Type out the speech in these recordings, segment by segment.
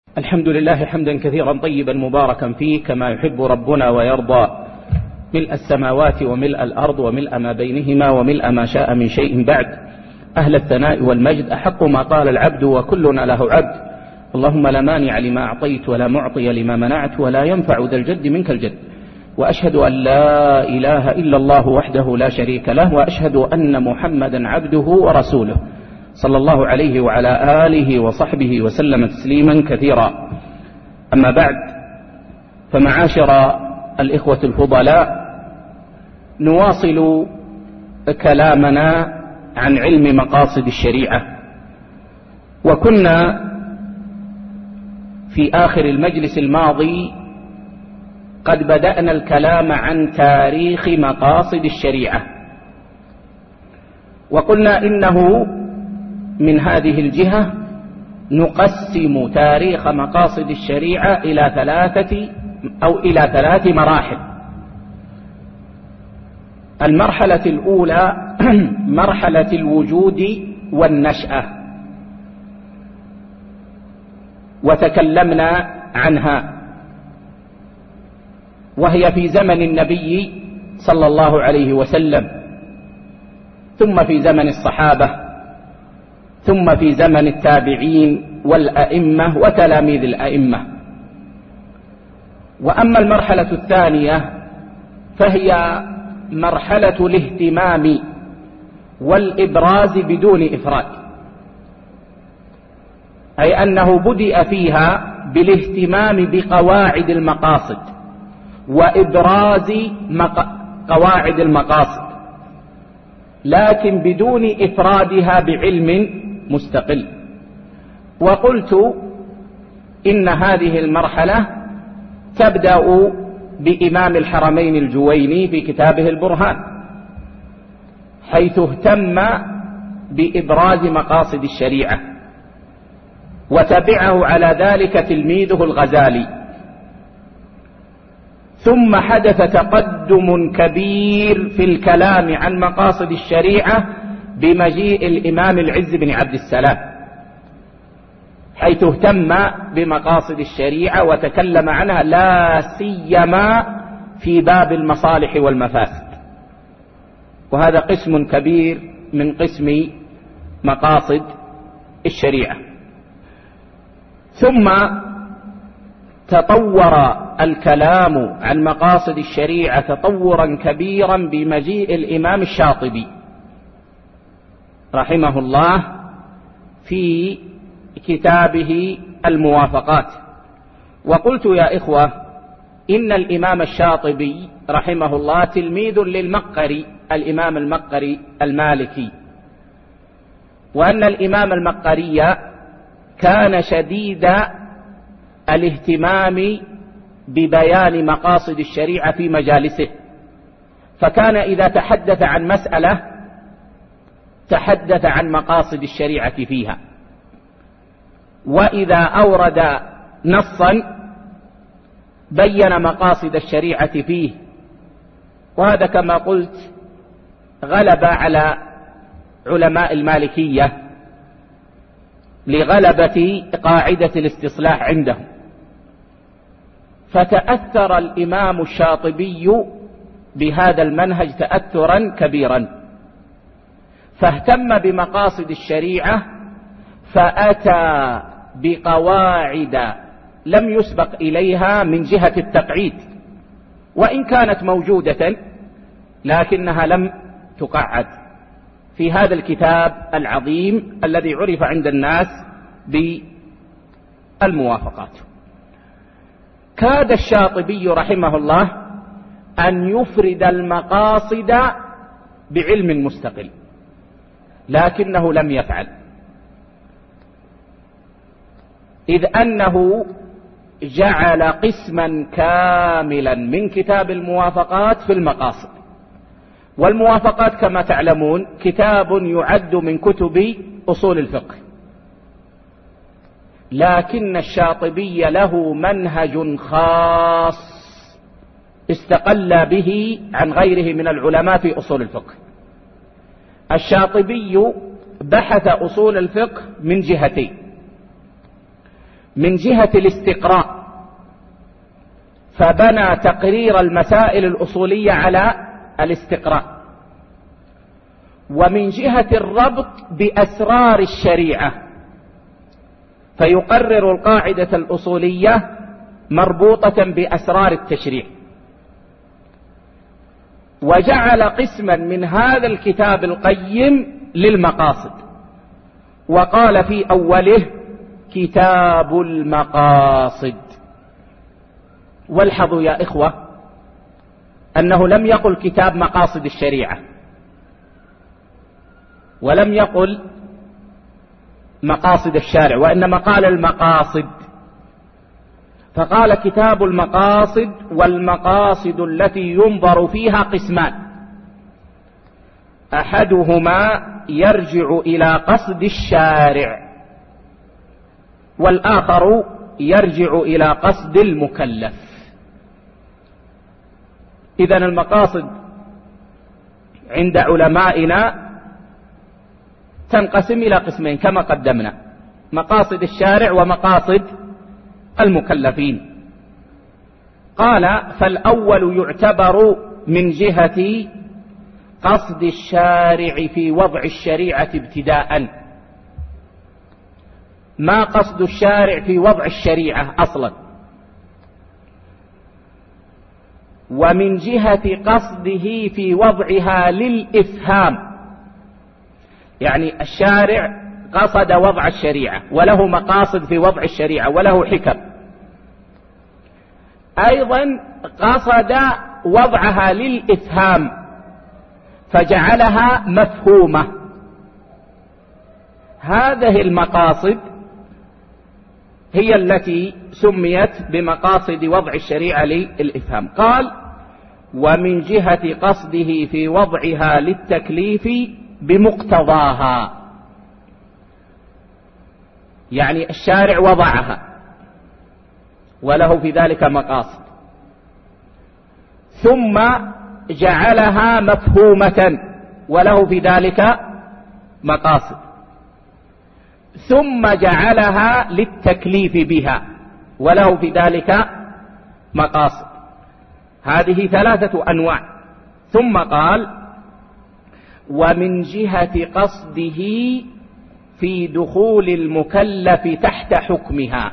الحمد لله حمدا كثيرا طيبا مباركا فيه كما يحب ربنا ويرضى، ملء السماوات وملء الأرض وملء ما بينهما وملء ما شاء من شيء بعد. أهل الثناء والمجد أحق ما قال العبد وكلنا له عبد. اللهم لا مانع لما أعطيت ولا معطي لما منعت ولا ينفع ذا الجد منك الجد. وأشهد أن لا إله إلا الله وحده لا شريك له، وأشهد أن محمدا عبده ورسوله صلى الله عليه وعلى آله وصحبه وسلم تسليما كثيرا. أما بعد، فمعاشر الإخوة الفضلاء، نواصل كلامنا عن علم مقاصد الشريعة، وكنا في آخر المجلس الماضي قد بدأنا الكلام عن تاريخ مقاصد الشريعة، وقلنا إنه من هذه الجهة نقسم تاريخ مقاصد الشريعة إلى ثلاث مراحل. المرحلة الأولى مرحلة الوجود والنشأة، وتكلمنا عنها، وهي في زمن النبي صلى الله عليه وسلم، ثم في زمن الصحابة، ثم في زمن التابعين والأئمة وتلاميذ الأئمة. وأما المرحلة الثانية فهي مرحلة الاهتمام والإبراز بدون إفراد، أي أنه بدأ فيها بالاهتمام بقواعد المقاصد وإبراز قواعد المقاصد، لكن بدون إفرادها بعلم مستقل. وقلت إن هذه المرحلة تبدأ بإمام الحرمين الجويني في كتابه البرهان، حيث اهتم بإبراز مقاصد الشريعة، وتبعه على ذلك تلميذه الغزالي. ثم حدث تقدم كبير في الكلام عن مقاصد الشريعة بمجيء الإمام العز بن عبد السلام، حيث اهتم بمقاصد الشريعة وتكلم عنها لا سيما في باب المصالح والمفاسد، وهذا قسم كبير من قسم مقاصد الشريعة. ثم تطور الكلام عن مقاصد الشريعة تطورا كبيرا بمجيء الإمام الشاطبي رحمه الله في كتابه الموافقات. وقلت يا إخوة إن الإمام الشاطبي رحمه الله تلميذ للمقري، الإمام المقري المالكي، وأن الإمام المقري كان شديد الاهتمام ببيان مقاصد الشريعة في مجالسه، فكان إذا تحدث عن مسألة تحدث عن مقاصد الشريعة فيها، وإذا أورد نصا بين مقاصد الشريعة فيه. وهذا كما قلت غلب على علماء المالكية لغلبة قاعدة الاستصلاح عندهم، فتأثر الإمام الشاطبي بهذا المنهج تأثرا كبيرا، فاهتم بمقاصد الشريعة، فأتى بقواعد لم يسبق إليها من جهة التقعيد، وإن كانت موجودة لكنها لم تقعد في هذا الكتاب العظيم الذي عرف عند الناس بالموافقات. كاد الشاطبي رحمه الله أن يفرد المقاصد بعلم مستقل، لكنه لم يفعل، إذ أنه جعل قسما كاملا من كتاب الموافقات في المقاصد. والموافقات كما تعلمون كتاب يعد من كتب أصول الفقه، لكن الشاطبي له منهج خاص استقل به عن غيره من العلماء في أصول الفقه. الشاطبي بحث أصول الفقه من جهتين: من جهة الاستقراء فبنى تقرير المسائل الأصولية على الاستقراء، ومن جهة الربط بأسرار الشريعة فيقرر القاعدة الأصولية مربوطة بأسرار التشريع. وجعل قسما من هذا الكتاب القيم للمقاصد، وقال في أوله كتاب المقاصد. والحظوا يا إخوة أنه لم يقل كتاب مقاصد الشريعة، ولم يقل مقاصد الشارع، وإنما قال المقاصد، فقال كتاب المقاصد. والمقاصد التي ينظر فيها قسمان: أحدهما يرجع إلى قصد الشارع، والآخر يرجع إلى قصد المكلف. إذن المقاصد عند علمائنا تنقسم إلى قسمين كما قدمنا: مقاصد الشارع ومقاصد المكلفين. قال: فالأول يعتبر من جهة قصد الشارع في وضع الشريعة ابتداء. ما قصد الشارع في وضع الشريعة أصلا؟ ومن جهة قصده في وضعها للإفهام، يعني الشارع قصد وضع الشريعة وله مقاصد في وضع الشريعة وله حكم، أيضا قصد وضعها للإفهام فجعلها مفهومة. هذه المقاصد هي التي سميت بمقاصد وضع الشريعة للإفهام. قال: ومن جهة قصده في وضعها للتكليف بمقتضاها، يعني الشارع وضعها وله في ذلك مقاصد، ثم جعلها مفهومة وله في ذلك مقاصد، ثم جعلها للتكليف بها وله في ذلك مقاصد. هذه 3 أنواع. ثم قال: ومن جهة قصده في دخول المكلف تحت حكمها،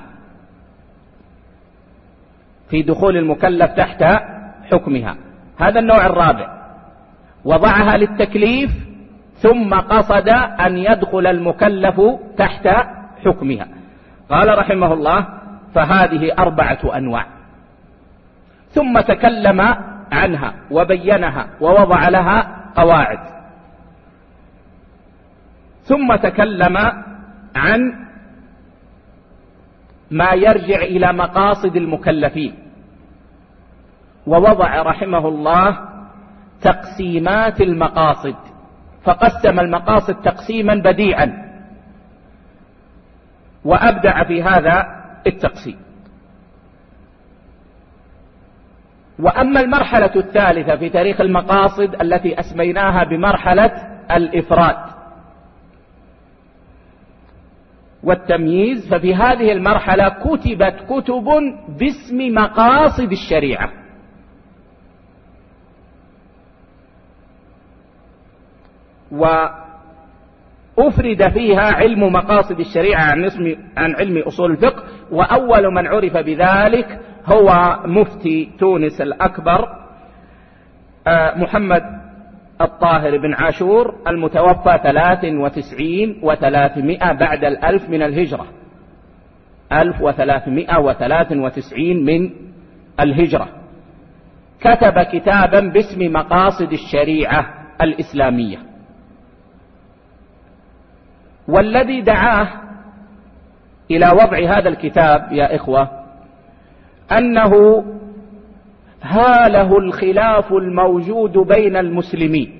في دخول المكلف تحت حكمها. هذا النوع الرابع، وضعها للتكليف ثم قصد أن يدخل المكلف تحت حكمها. قال رحمه الله: فهذه 4 أنواع. ثم تكلم عنها وبينها ووضع لها قواعد. ثم تكلم عن ما يرجع إلى مقاصد المكلفين، ووضع رحمه الله تقسيمات المقاصد، فقسم المقاصد تقسيما بديعا وأبدع في هذا التقسيم. وأما المرحلة الثالثة في تاريخ المقاصد التي أسميناها بمرحلة الإفراد والتمييز، ففي هذه المرحلة كتبت كتب باسم مقاصد الشريعة، وأفرد فيها علم مقاصد الشريعة عن علم أصول الفقه. وأول من عرف بذلك هو مفتي تونس الأكبر محمد الطاهر بن عاشور، المتوفى 93 و300 بعد 1000 من الهجرة، 1393 من الهجرة. كتب كتابا باسم مقاصد الشريعة الإسلامية. والذي دعاه إلى وضع هذا الكتاب يا إخوة أنه هاله الخلاف الموجود بين المسلمين،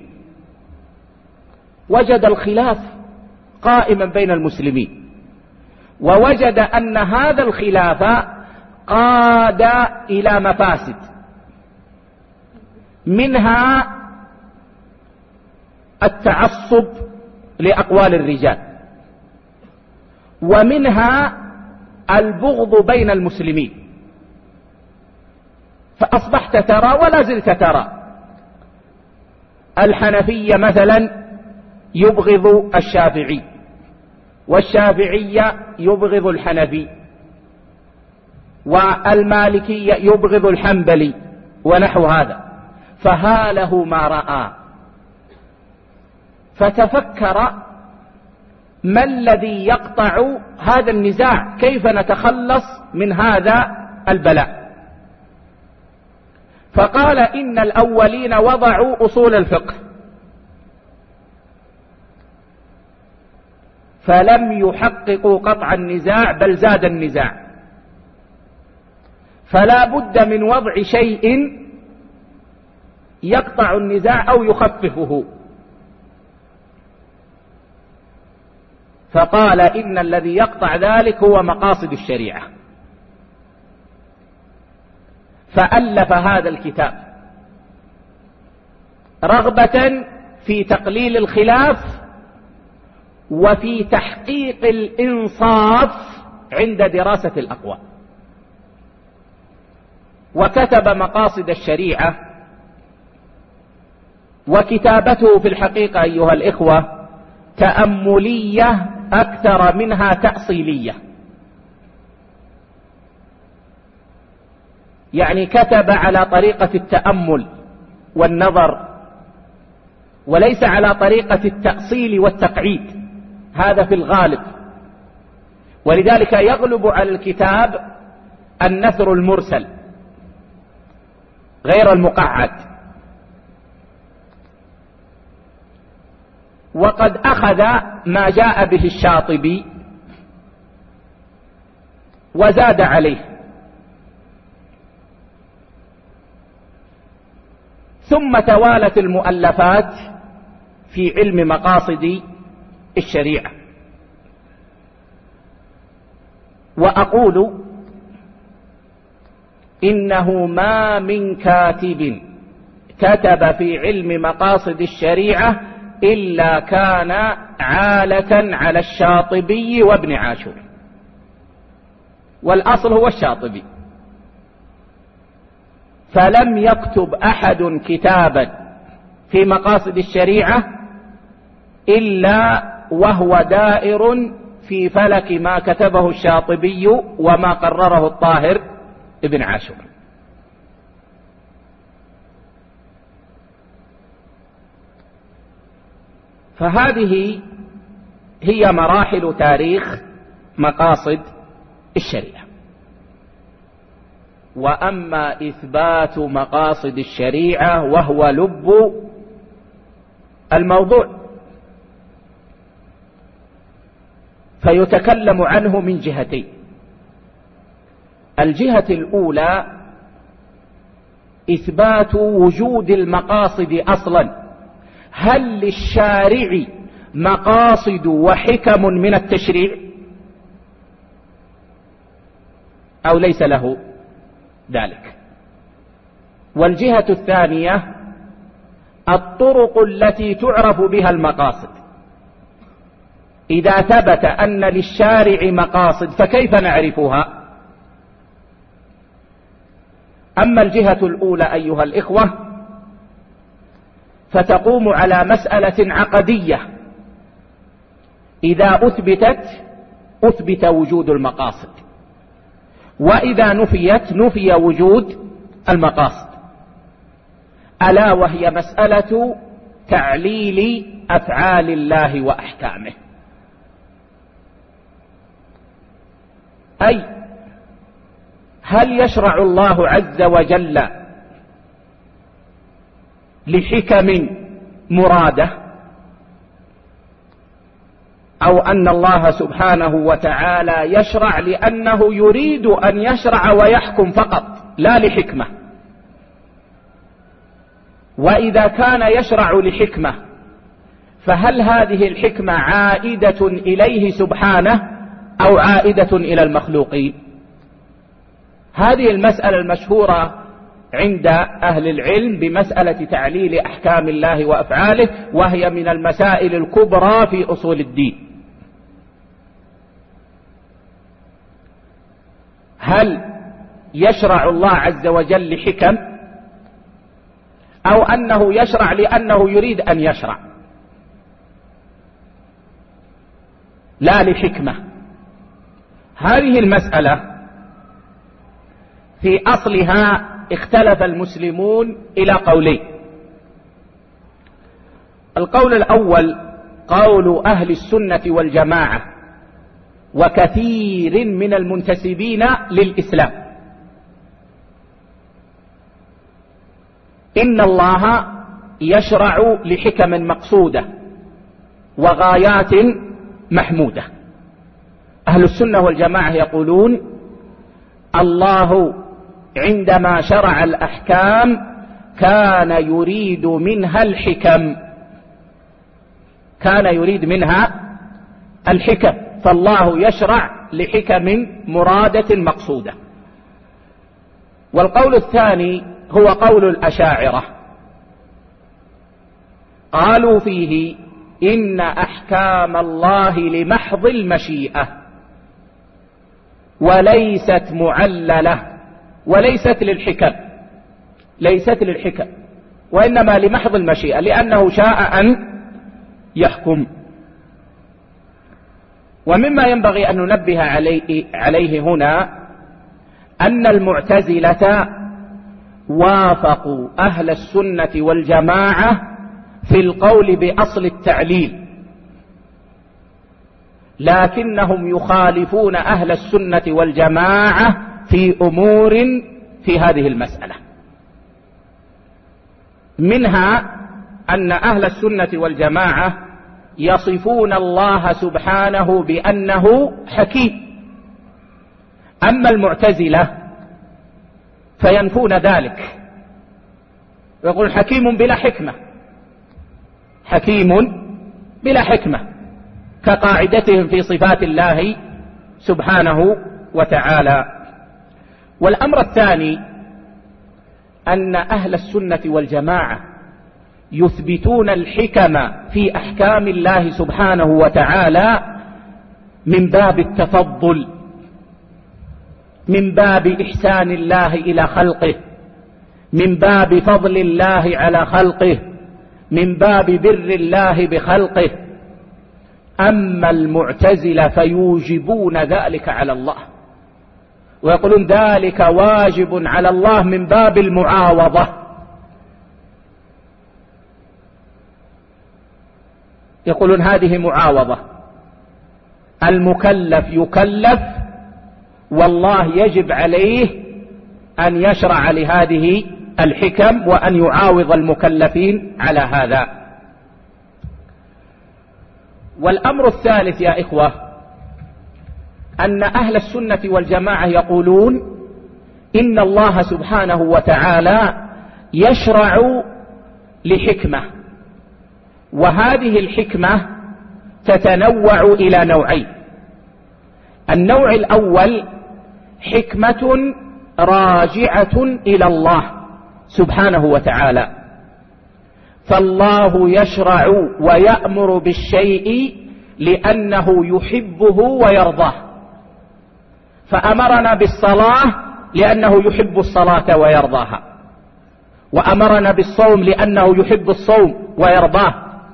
وجد الخلاف قائما بين المسلمين، ووجد أن هذا الخلاف قاد إلى مفاسد، منها التعصب لأقوال الرجال، ومنها البغض بين المسلمين، فأصبحت ترى ولا زلت ترى الحنفية مثلا يبغض الشافعي، والشافعية يبغض الحنفي، والمالكية يبغض الحنبلي ونحو هذا، فهاله ما رأى، فتفكر ما الذي يقطع هذا النزاع، كيف نتخلص من هذا البلاء. فقال إن الأولين وضعوا أصول الفقه فلم يحققوا قطع النزاع بل زاد النزاع، فلا بد من وضع شيء يقطع النزاع أو يخففه. فقال إن الذي يقطع ذلك هو مقاصد الشريعة، فألف هذا الكتاب رغبة في تقليل الخلاف وفي تحقيق الإنصاف عند دراسة الأقوال. وكتب مقاصد الشريعة، وكتابته في الحقيقة أيها الإخوة تأملية أكثر منها تأصيلية، يعني كتب على طريقة التأمل والنظر وليس على طريقة التأصيل والتقعيد، هذا في الغالب. ولذلك يغلب على الكتاب النثر المرسل غير المقعد. وقد أخذ ما جاء به الشاطبي وزاد عليه، ثم توالت المؤلفات في علم مقاصد الشريعة. وأقول إنه ما من كاتب كتب في علم مقاصد الشريعة إلا كان عالة على الشاطبي وابن عاشور، والأصل هو الشاطبي، فلم يكتب أحد كتابا في مقاصد الشريعة إلا وهو دائر في فلك ما كتبه الشاطبي وما قرره الطاهر ابن عاشور. فهذه هي مراحل تاريخ مقاصد الشريعة. وأما إثبات مقاصد الشريعة وهو لب الموضوع فيتكلم عنه من جهتين. الجهة الأولى إثبات وجود المقاصد أصلا، هل للشارع مقاصد وحكم من التشريع أو ليس له ذلك؟ والجهة الثانية الطرق التي تعرف بها المقاصد، إذا ثبت أن للشارع مقاصد فكيف نعرفها؟ أما الجهة الأولى أيها الإخوة فتقوم على مسألة عقدية، إذا أثبت وجود المقاصد، وإذا نفي وجود المقاصد، ألا وهي مسألة تعليل أفعال الله وأحكامه. أي هل يشرع الله عز وجل لحكم مرادة، أو أن الله سبحانه وتعالى يشرع لأنه يريد أن يشرع ويحكم فقط لا لحكمة؟ وإذا كان يشرع لحكمة فهل هذه الحكمة عائدة إليه سبحانه أو عائدة إلى المخلوقين؟ هذه المسألة المشهورة عند أهل العلم بمسألة تعليل أحكام الله وأفعاله، وهي من المسائل الكبرى في أصول الدين. هل يشرع الله عز وجل لحكم، أو أنه يشرع لأنه يريد أن يشرع لا لحكمة؟ هذه المسألة في أصلها اختلف المسلمون إلى قولين. القول الأول قول أهل السنة والجماعة وكثير من المنتسبين للإسلام، إن الله يشرع لحكم مقصودة وغايات محمودة. أهل السنة والجماعة يقولون الله عندما شرع الأحكام كان يريد منها الحكم، كان يريد منها الحكم، فالله يشرع لحكم مرادة مقصودة. والقول الثاني هو قول الأشاعرة، قالوا فيه إن أحكام الله لمحض المشيئة وليست معللة وليست للحكم، ليست للحكم وإنما لمحض المشيئة، لأنه شاء أن يحكم. ومما ينبغي أن ننبه عليه هنا أن المعتزلة وافقوا أهل السنة والجماعة في القول بأصل التعليل، لكنهم يخالفون أهل السنة والجماعة في أمور في هذه المسألة. منها أن أهل السنة والجماعة يصفون الله سبحانه بأنه حكيم، أما المعتزلة فينفون ذلك ويقول حكيم بلا حكمة، حكيم بلا حكمة، كقاعدتهم في صفات الله سبحانه وتعالى. والأمر الثاني أن أهل السنة والجماعة يثبتون الحكم في أحكام الله سبحانه وتعالى من باب التفضل، من باب إحسان الله إلى خلقه، من باب فضل الله على خلقه، من باب بر الله بخلقه. أما المعتزلة فيوجبون ذلك على الله ويقولون ذلك واجب على الله من باب المعاوضة، يقولون هذه معاوضة، المكلف يكلف والله يجب عليه أن يشرع لهذه الحكم وأن يعاوض المكلفين على هذا. والأمر الثالث يا إخوة أن أهل السنة والجماعة يقولون إن الله سبحانه وتعالى يشرع لحكمة، وهذه الحكمة تتنوع إلى نوعين. النوع الأول حكمة راجعة إلى الله سبحانه وتعالى، فالله يشرع ويأمر بالشيء لأنه يحبه ويرضاه، فأمرنا بالصلاة لأنه يحب الصلاة ويرضاها، وأمرنا بالصوم لأنه يحب الصوم ويرضاه،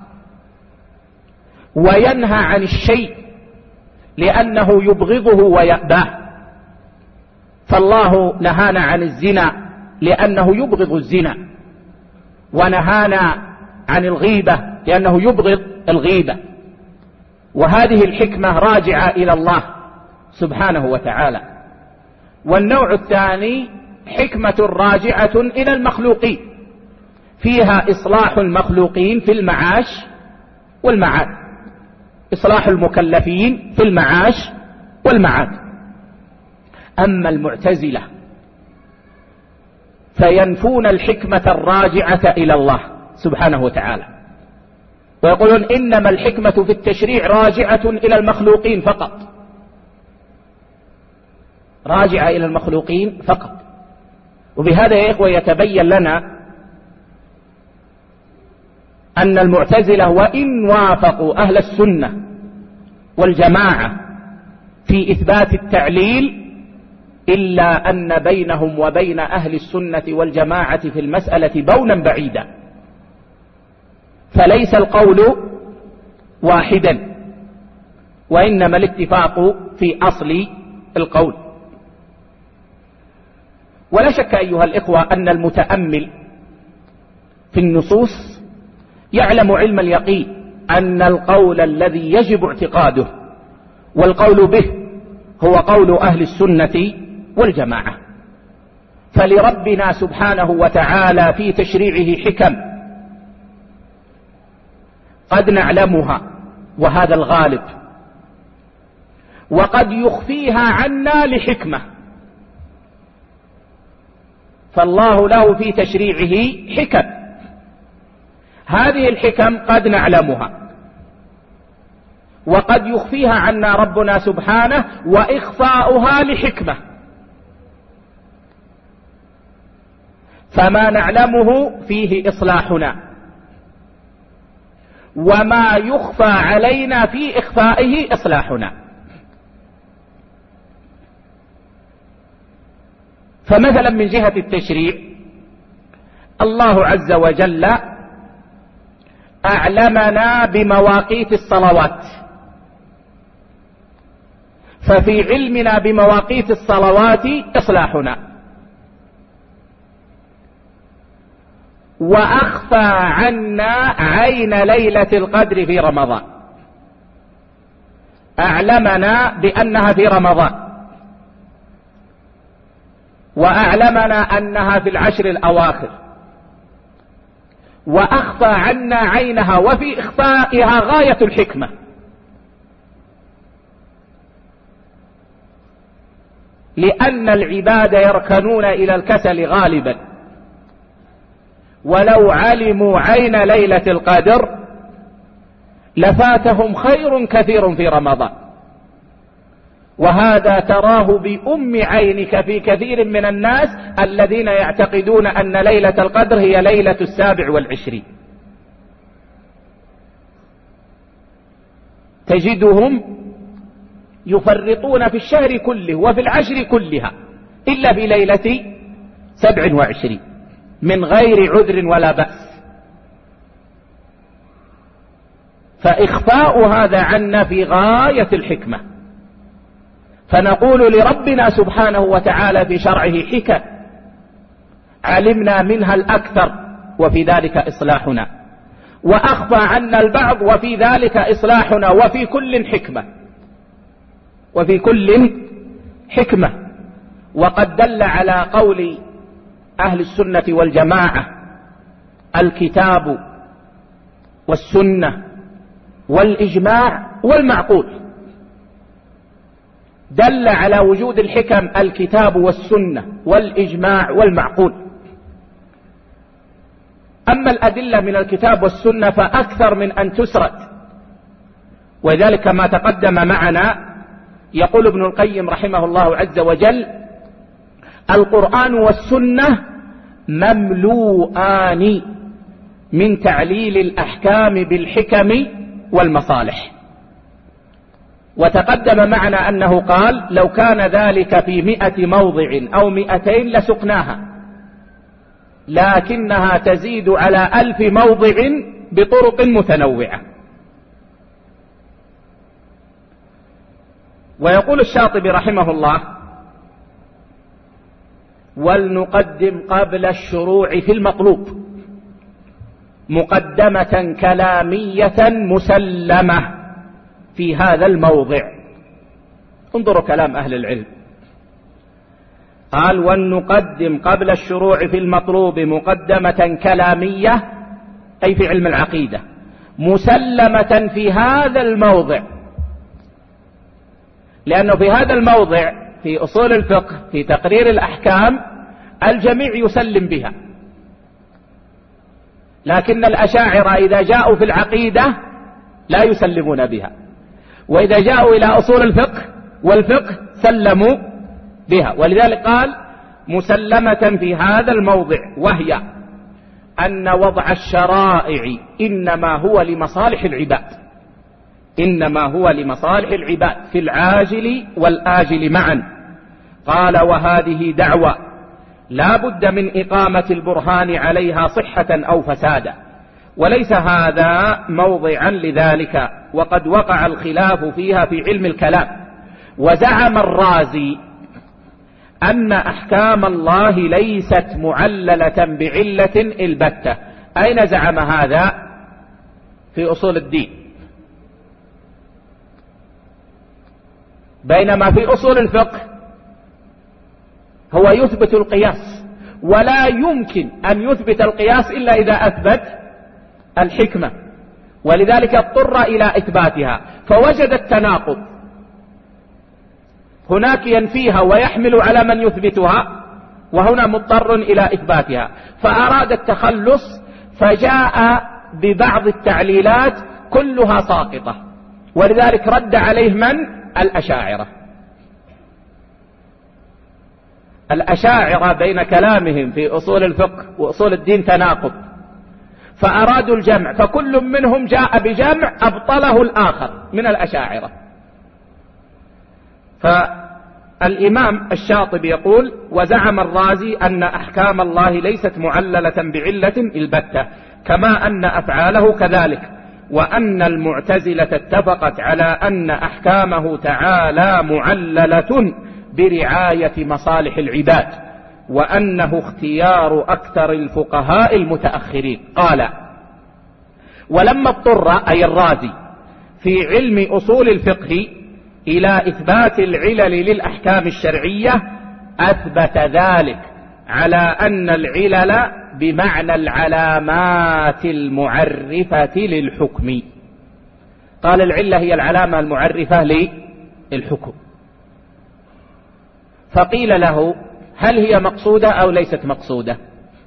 وينهى عن الشيء لأنه يبغضه ويأباه، فالله نهانا عن الزنا لأنه يبغض الزنا، ونهانا عن الغيبة لأنه يبغض الغيبة. وهذه الحكمة راجعة إلى الله سبحانه وتعالى. والنوع الثاني حكمة راجعة إلى المخلوقين، فيها إصلاح المخلوقين في المعاش والمعاد، إصلاح المكلفين في المعاش والمعاد. أما المعتزلة فينفون الحكمة الراجعة إلى الله سبحانه وتعالى، ويقولون إنما الحكمة في التشريع راجعة إلى المخلوقين فقط، راجعة إلى المخلوقين فقط. وبهذا يا إخوة يتبين لنا أن المعتزلة وإن وافقوا أهل السنة والجماعة في إثبات التعليل، إلا أن بينهم وبين أهل السنة والجماعة في المسألة بونا بعيدا، فليس القول واحدا، وإنما الاتفاق في أصل القول. ولا شك أيها الإخوة أن المتأمل في النصوص يعلم علم اليقين أن القول الذي يجب اعتقاده والقول به هو قول أهل السنة والجماعة. فلربنا سبحانه وتعالى في تشريعه حكم قد نعلمها وهذا الغالب، وقد يخفيها عنا لحكمة، فالله له في تشريعه حكم، هذه الحكم قد نعلمها وقد يخفيها عنا ربنا سبحانه، وإخفاؤها لحكمة، فما نعلمه فيه إصلاحنا، وما يخفى علينا في إخفائه إصلاحنا. فمثلا من جهة التشريع الله عز وجل أعلمنا بمواقيت الصلوات، ففي علمنا بمواقيت الصلوات إصلاحنا، وأخفى عنا عين ليلة القدر في رمضان، أعلمنا بأنها في رمضان، وأعلمنا أنها في العشر الأواخر، وأخفى عنا عينها، وفي إخفائها غاية الحكمة. لأن العباد يركنون إلى الكسل غالبا، ولو علموا عين ليلة القدر لفاتهم خير كثير في رمضان، وهذا تراه بأم عينك في كثير من الناس الذين يعتقدون أن ليلة القدر هي ليلة 27، تجدهم يفرطون في الشهر كله وفي العشر كلها إلا في ليلة 27 من غير عذر ولا بأس. فإخفاء هذا عنا في غاية الحكمة، فنقول لربنا سبحانه وتعالى في شرعه حكم علمنا منها الأكثر وفي ذلك إصلاحنا، وأخفى عنا البعض وفي ذلك إصلاحنا، وفي كل حكمة، وفي كل حكمة. وقد دل على قول أهل السنة والجماعة الكتاب والسنة والإجماع والمعقول، دل على وجود الحكم الكتاب والسنة والإجماع والمعقول. أما الأدلة من الكتاب والسنة فأكثر من أن تسرد، وذلك ما تقدم معنا. يقول ابن القيم رحمه الله عز وجل: القرآن والسنة مملوءان من تعليل الأحكام بالحكم والمصالح. وتقدم معنا أنه قال: لو كان ذلك في 100 موضع أو 200 لسقناها، لكنها تزيد على 1000 موضع بطرق متنوعة. ويقول الشاطبي رحمه الله: ولنقدم قبل الشروع في المطلوب مقدمة كلامية مسلمة في هذا الموضع. انظروا كلام أهل العلم، قال: ولنقدم قبل الشروع في المطلوب مقدمة كلامية، أي في علم العقيدة، مسلمة في هذا الموضع، لأنه في هذا الموضع في أصول الفقه في تقرير الأحكام الجميع يسلم بها، لكن الأشاعرة إذا جاءوا في العقيدة لا يسلمون بها، وإذا جاءوا إلى أصول الفقه والفقه سلموا بها. ولذلك قال: مسلمة في هذا الموضع، وهي أن وضع الشرائع إنما هو لمصالح العباد، إنما هو لمصالح العباد في العاجل والآجل معا، قال: وهذه دعوة لا بد من إقامة البرهان عليها صحة أو فسادا، وليس هذا موضعا لذلك، وقد وقع الخلاف فيها في علم الكلام. وزعم الرازي أن أحكام الله ليست معللة بعلة البتة. أين زعم هذا؟ في أصول الدين، بينما في أصول الفقه هو يثبت القياس، ولا يمكن أن يثبت القياس إلا إذا أثبت الحكمة، ولذلك اضطر إلى إثباتها، فوجد التناقض، هناك ينفيها ويحمل على من يثبتها، وهنا مضطر إلى إثباتها، فأراد التخلص فجاء ببعض التعليلات كلها ساقطة، ولذلك رد عليه من؟ الأشاعرة. الأشاعرة بين كلامهم في أصول الفقه وأصول الدين تناقض، فأرادوا الجمع، فكل منهم جاء بجمع أبطله الآخر من الأشاعرة. فالإمام الشاطبي يقول: وزعم الرازي أن أحكام الله ليست معللة بعلة البتة، كما أن أفعاله كذلك، وأن المعتزلة اتفقت على أن أحكامه تعالى معللة برعاية مصالح العباد، وأنه اختيار أكثر الفقهاء المتأخرين. قال: ولما اضطر أي الرازي في علم أصول الفقه إلى إثبات العلل للأحكام الشرعية، أثبت ذلك على أن العلل بمعنى العلامات المعرفة للحكم. قال: العلة هي العلامة المعرفة للحكم. فقيل له: هل هي مقصودة أو ليست مقصودة؟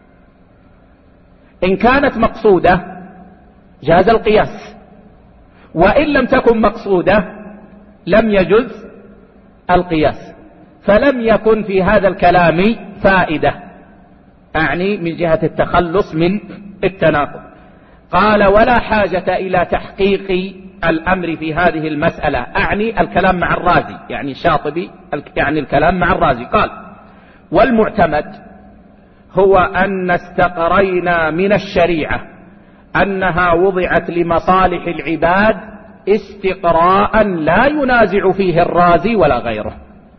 إن كانت مقصودة جاز القياس، وإن لم تكن مقصودة لم يجز القياس، فلم يكن في هذا الكلام فائدة، أعني من جهة التخلص من التناقض. قال: ولا حاجة إلى تحقيق الأمر في هذه المسألة، أعني الكلام مع الرازي، يعني الشاطبي يعني الكلام مع الرازي. قال: والمعتمد هو أن استقرينا من الشريعة أنها وضعت لمصالح العباد استقراء لا ينازع فيه الرازي ولا غيره،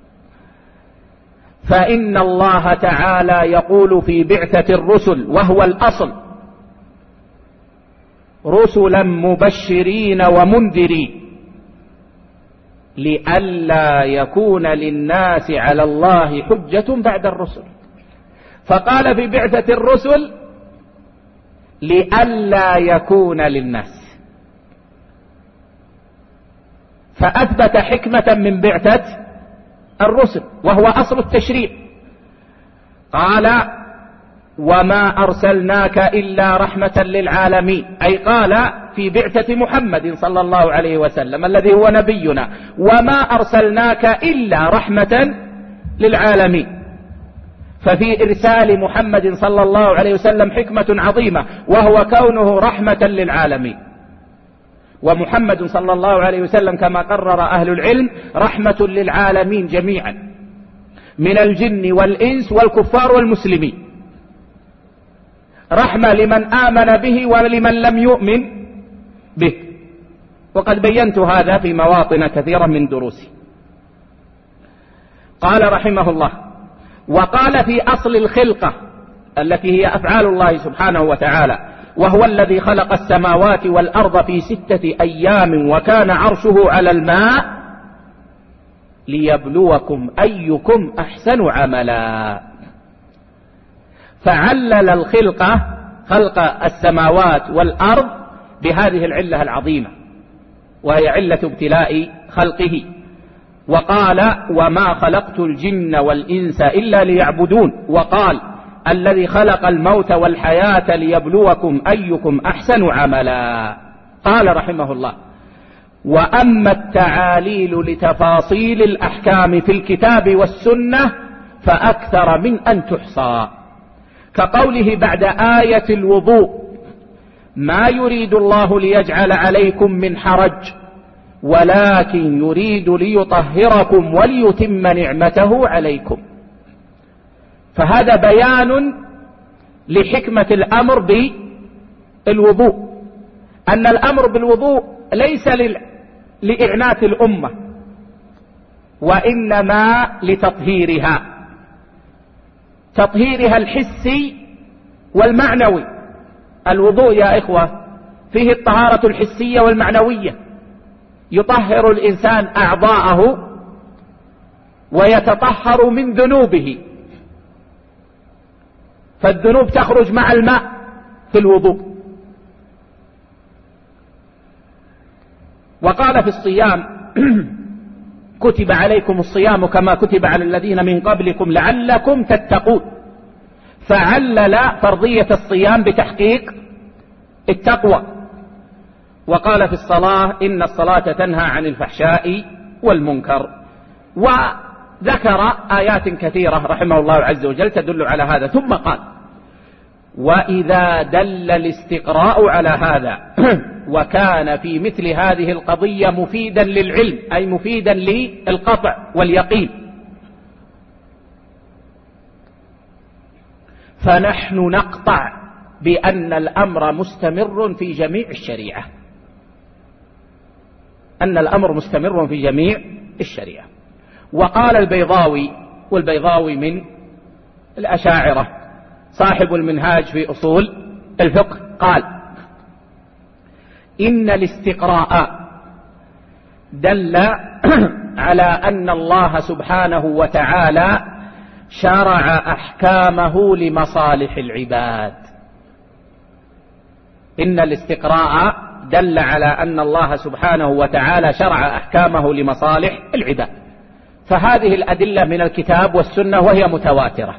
فإن الله تعالى يقول في بعثة الرسل، وهو الأصل: رسلا مبشرين ومنذرين لئلا يكون للناس على الله حجة بعد الرسل. فقال في بعثة الرسل: لئلا يكون للناس، فأثبت حكمة من بعثة الرسل، وهو أصل التشريع. قال: وما أرسلناك إلا رحمة للعالمين، أي قال في بعثة محمد صلى الله عليه وسلم الذي هو نبينا: وما أرسلناك إلا رحمة للعالمين. ففي إرسال محمد صلى الله عليه وسلم حكمة عظيمة، وهو كونه رحمة للعالمين. ومحمد صلى الله عليه وسلم كما قرر أهل العلم رحمة للعالمين جميعا، من الجن والإنس والكفار والمسلمين، رحمة لمن آمن به ولمن لم يؤمن به، وقد بينت هذا في مواطن كثيرة من دروسي. قال رحمه الله: وقال في أصل الخلقة التي هي أفعال الله سبحانه وتعالى: وهو الذي خلق السماوات والأرض في 6 أيام وكان عرشه على الماء ليبلوكم أيكم أحسن عملا. فعلل الخلقة، خلق السماوات والأرض، بهذه العلة العظيمة، وهي علة ابتلاء خلقه. وقال: وما خلقت الجن والإنس إلا ليعبدون. وقال: الذي خلق الموت والحياة ليبلوكم أيكم أحسن عملا. قال رحمه الله: وأما التعاليل لتفاصيل الأحكام في الكتاب والسنة فأكثر من أن تحصى، كقوله بعد آية الوضوء: ما يريد الله ليجعل عليكم من حرج ولكن يريد ليطهركم وليتم نعمته عليكم. فهذا بيان لحكمة الأمر بالوضوء، أن الأمر بالوضوء ليس لإعنات الأمة، وإنما لتطهيرها، تطهيرها الحسي والمعنوي. الوضوء يا إخوة فيه الطهارة الحسية والمعنوية، يطهر الإنسان أعضاءه ويتطهر من ذنوبه، فالذنوب تخرج مع الماء في الوضوء. وقال في الصيام كتب عليكم الصيام كما كتب على الذين من قبلكم لعلكم تتقون، فعلل فرضية الصيام بتحقيق التقوى. وقال في الصلاة إن الصلاة تنهى عن الفحشاء والمنكر، وذكر آيات كثيرة رحمه الله عز وجل تدل على هذا. ثم قال وإذا دل الاستقراء على هذا وكان في مثل هذه القضية مفيدا للعلم، أي مفيدا للقطع واليقين، فنحن نقطع بأن الأمر مستمر في جميع الشريعة، أن الأمر مستمر في جميع الشريعة. وقال البيضاوي، والبيضاوي من الأشاعرة صاحب المنهاج في أصول الفقه، قال إن الاستقراء دل على أن الله سبحانه وتعالى شرع أحكامه لمصالح العباد. إن الاستقراء دل على أن الله سبحانه وتعالى شرع أحكامه لمصالح العباد، فهذه الأدلة من الكتاب والسنة وهي متواترة.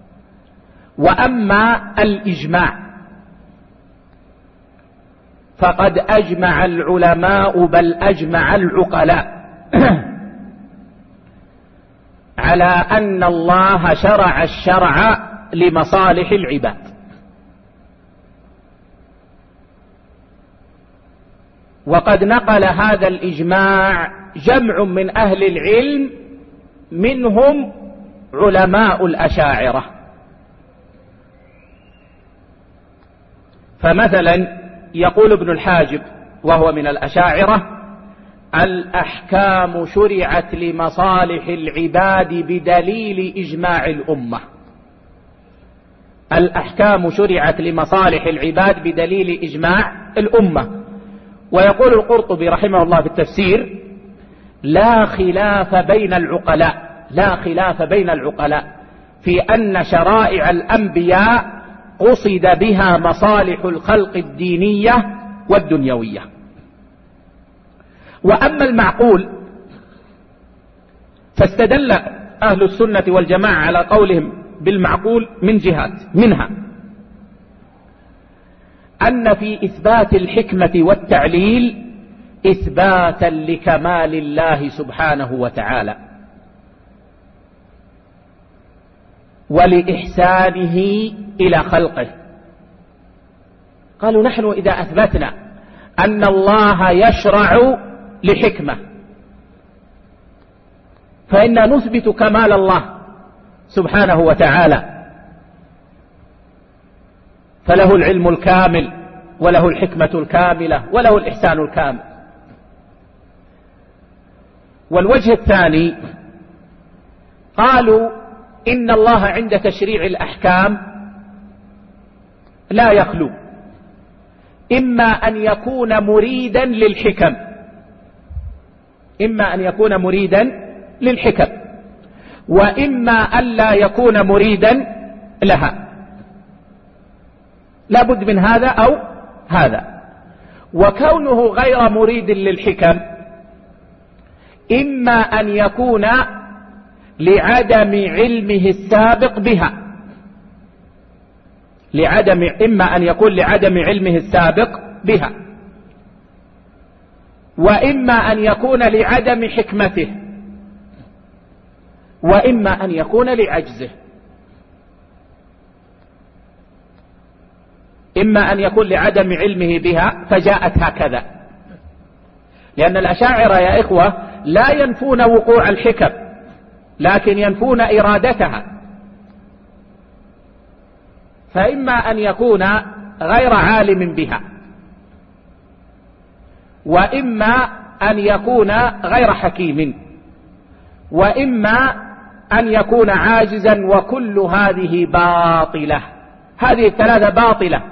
وأما الإجماع فقد أجمع العلماء بل أجمع العقلاء على أن الله شرع الشرع لمصالح العباد، وقد نقل هذا الإجماع جمع من أهل العلم منهم علماء الأشاعرة. فمثلا يقول ابن الحاجب وهو من الأشاعرة الأحكام شرعت لمصالح العباد بدليل إجماع الأمة. الأحكام شرعت لمصالح العباد بدليل إجماع الأمة. ويقول القرطبي رحمه الله في التفسير لا خلاف بين العقلاء، لا خلاف بين العقلاء في أن شرائع الأنبياء قصد بها مصالح الخلق الدينية والدنيوية. وأما المعقول فاستدل أهل السنة والجماعة على قولهم بالمعقول من جهات، منها أن في إثبات الحكمة والتعليل إثباتا لكمال الله سبحانه وتعالى ولإحسانه إلى خلقه. قالوا نحن إذا أثبتنا أن الله يشرع لحكمة فإننا نثبت كمال الله سبحانه وتعالى، فله العلم الكامل وله الحكمة الكاملة وله الإحسان الكامل. والوجه الثاني قالوا إن الله عند تشريع الأحكام لا يخلو إما أن يكون مريدا للحكم، إما أن يكون مريدا للحكم وإما أن لا يكون مريدا لها، لا بد من هذا أو هذا. وكونه غير مريد للحكم إما أن يكون لعدم علمه السابق بها، إما أن يكون لعدم علمه السابق بها، وإما أن يكون لعدم حكمته، وإما أن يكون لعجزه. إما أن يكون لعدم علمه بها فجاءت هكذا، لأن الأشاعرة يا إخوة لا ينفون وقوع الحكم، لكن ينفون إرادتها. فإما أن يكون غير عالم بها، وإما أن يكون غير حكيم، وإما أن يكون عاجزا، وكل هذه باطلة. هذه الثلاثة باطلة.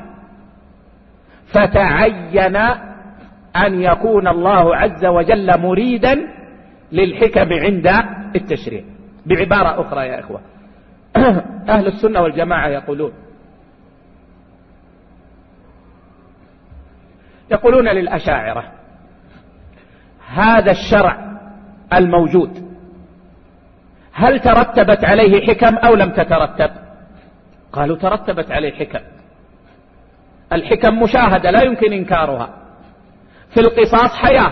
فتعين أن يكون الله عز وجل مريدا للحكم عند التشريع. بعبارة أخرى يا إخوة، أهل السنة والجماعة يقولون للأشاعرة: هذا الشرع الموجود هل ترتبت عليه حكم أو لم تترتب؟ قالوا: ترتبت عليه حكم. الحكم مشاهدة لا يمكن إنكارها. في القصاص حياة.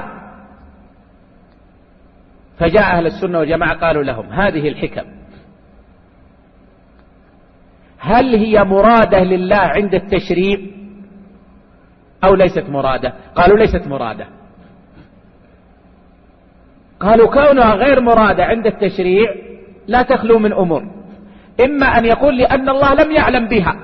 فجاء أهل السنة والجماعة قالوا لهم: هذه الحكم هل هي مرادة لله عند التشريع أو ليست مرادة؟ قالوا: ليست مرادة. قالوا: كونها غير مرادة عند التشريع لا تخلو من أمور: إما أن يقول لأن الله لم يعلم بها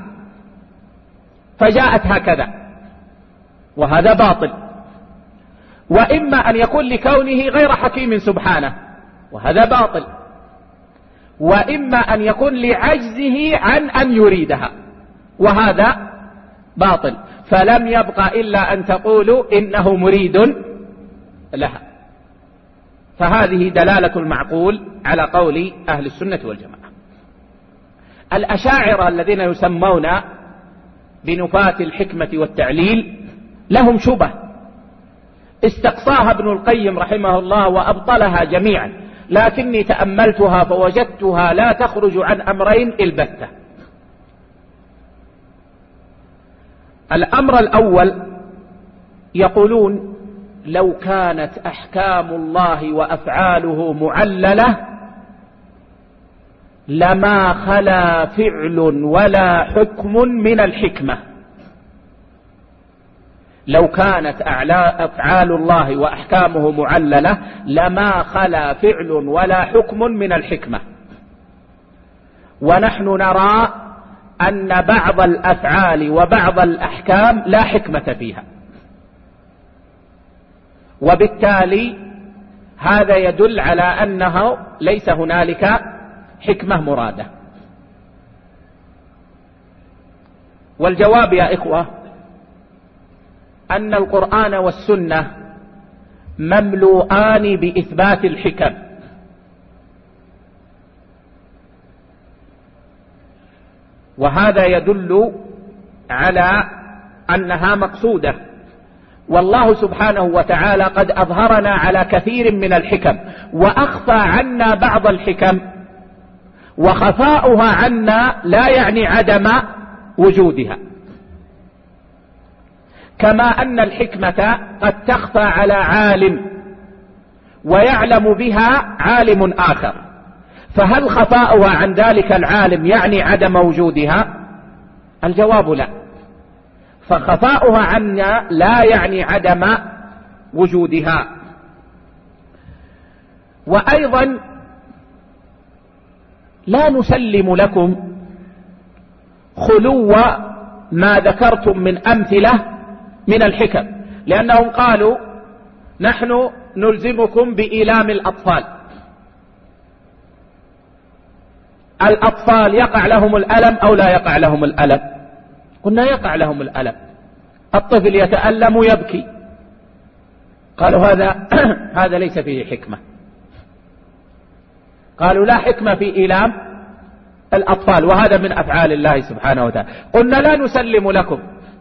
فجاءت هكذا وهذا باطل، وإما أن يكون لكونه غير حكيم سبحانه وهذا باطل، وإما أن يكون لعجزه عن أن يريدها وهذا باطل. فلم يبقى إلا أن تقولوا إنه مريد لها. فهذه دلالة المعقول على قول أهل السنة والجماعة. الأشاعرة الذين يسمون بنفاة الحكمة والتعليل لهم شبه استقصاها ابن القيم رحمه الله وأبطلها جميعا، لكني تأملتها فوجدتها لا تخرج عن أمرين البتة. الأمر الأول، يقولون: لو كانت أحكام الله وأفعاله معللة لما خلا فعل ولا حكم من الحكمة. لو كانت أفعال الله وأحكامه معللة لما خلا فعل ولا حكم من الحكمة. ونحن نرى أن بعض الأفعال وبعض الأحكام لا حكمة فيها، وبالتالي هذا يدل على أنه ليس هنالك حكمة مرادة. والجواب يا إخوة أن القرآن والسنة مملوءان بإثبات الحكم، وهذا يدل على أنها مقصودة. والله سبحانه وتعالى قد أظهرنا على كثير من الحكم وأخفى عنا بعض الحكم، وخفاؤها عنا لا يعني عدم وجودها. كما أن الحكمة قد تخفى على عالم ويعلم بها عالم آخر، فهل خفاؤها عن ذلك العالم يعني عدم وجودها؟ الجواب لا. فخفاؤها عنا لا يعني عدم وجودها. وأيضا لا نسلم لكم خلو ما ذكرتم من أمثلة من الحكم، لأنهم قالوا: نحن نلزمكم بإيلام الأطفال. الأطفال يقع لهم الألم أو لا يقع لهم الألم؟ قلنا: يقع لهم الألم. الطفل يتألم ويبكي. قالوا: هذا ليس فيه حكمة. قالوا: لا حكمة في إيلام الأطفال، وهذا من أفعال الله سبحانه وتعالى. قلنا: لا نسلم لكم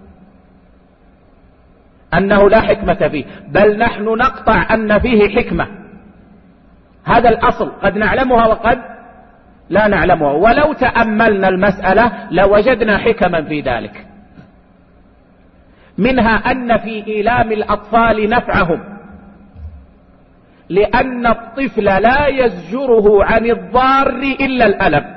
أنه لا حكمة فيه، بل نحن نقطع أن فيه حكمة. هذا الأصل، قد نعلمها وقد لا نعلمها، ولو تأملنا المسألة لوجدنا حكما في ذلك. منها أن في إيلام الأطفال نفعهم، لأن الطفل لا يزجره عن الضار إلا الألم.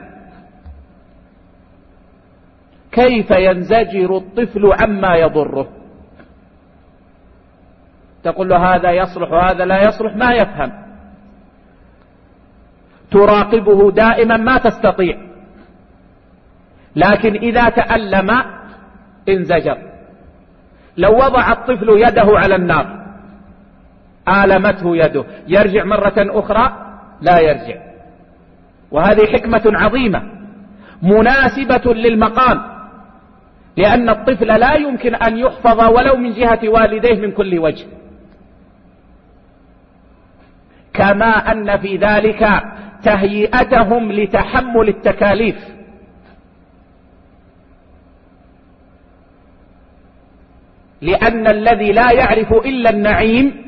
كيف ينزجر الطفل عما يضره؟ تقول له هذا يصلح وهذا لا يصلح، ما يفهم. تراقبه دائما ما تستطيع، لكن إذا تألم انزجر. لو وضع الطفل يده على النار آلمته يده، يرجع مرة أخرى؟ لا يرجع. وهذه حكمة عظيمة مناسبة للمقام، لأن الطفل لا يمكن أن يحفظ ولو من جهة والديه من كل وجه، كما أن في ذلك تهيئتهم لتحمل التكاليف. لأن الذي لا يعرف إلا النعيم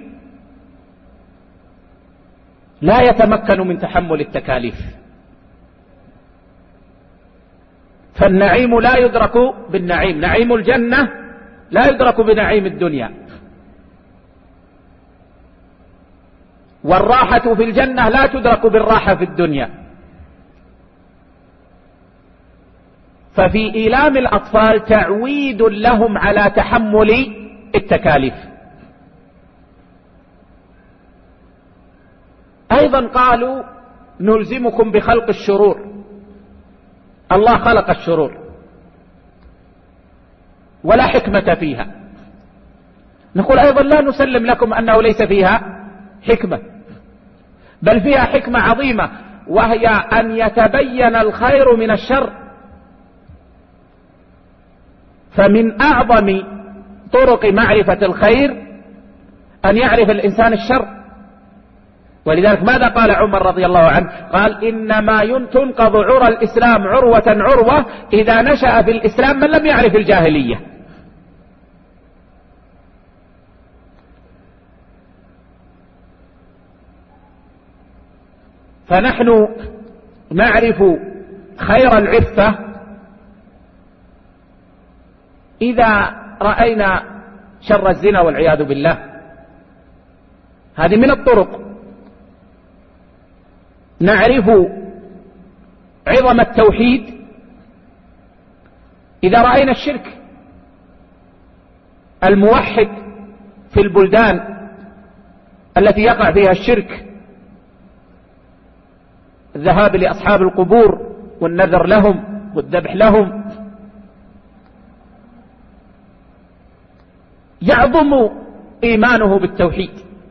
لا يتمكن من تحمل التكاليف. فالنعيم لا يدرك بالنعيم، نعيم الجنة لا يدرك بنعيم الدنيا، والراحة في الجنة لا تدرك بالراحة في الدنيا. ففي إيلام الأطفال تعويد لهم على تحمل التكاليف. أيضا قالوا نلزمكم بخلق الشرور. الله خلق الشرور ولا حكمة فيها، نقول أيضا لا نسلم لكم أنه ليس فيها حكمة، بل فيها حكمة عظيمة، وهي أن يتبين الخير من الشر. فمن أعظم طرق معرفة الخير أن يعرف الإنسان الشر. ولذلك ماذا قال عمر رضي الله عنه؟ قال إنما تنقض عرى الإسلام عروة عروة إذا نشأ في الإسلام من لم يعرف الجاهلية. فنحن نعرف خير العفة إذا رأينا شر الزنا والعياذ بالله. هذه من الطرق. نعرف عظم التوحيد إذا رأينا الشرك. الموحد في البلدان التي يقع فيها الشرك، الذهاب لأصحاب القبور والنذر لهم والذبح لهم، يعظم إيمانه بالتوحيد.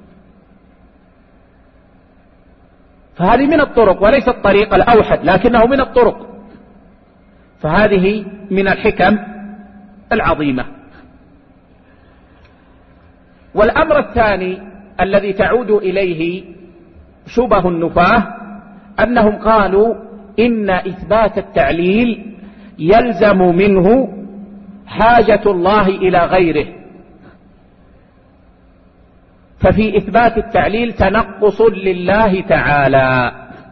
فهذه من الطرق، وليس الطريق الأوحد لكنه من الطرق. فهذه من الحكم العظيمة. والأمر الثاني الذي تعود إليه شبه النفاة أنهم قالوا إن إثبات التعليل يلزم منه حاجة الله إلى غيره، ففي إثبات التعليل تنقص لله تعالى.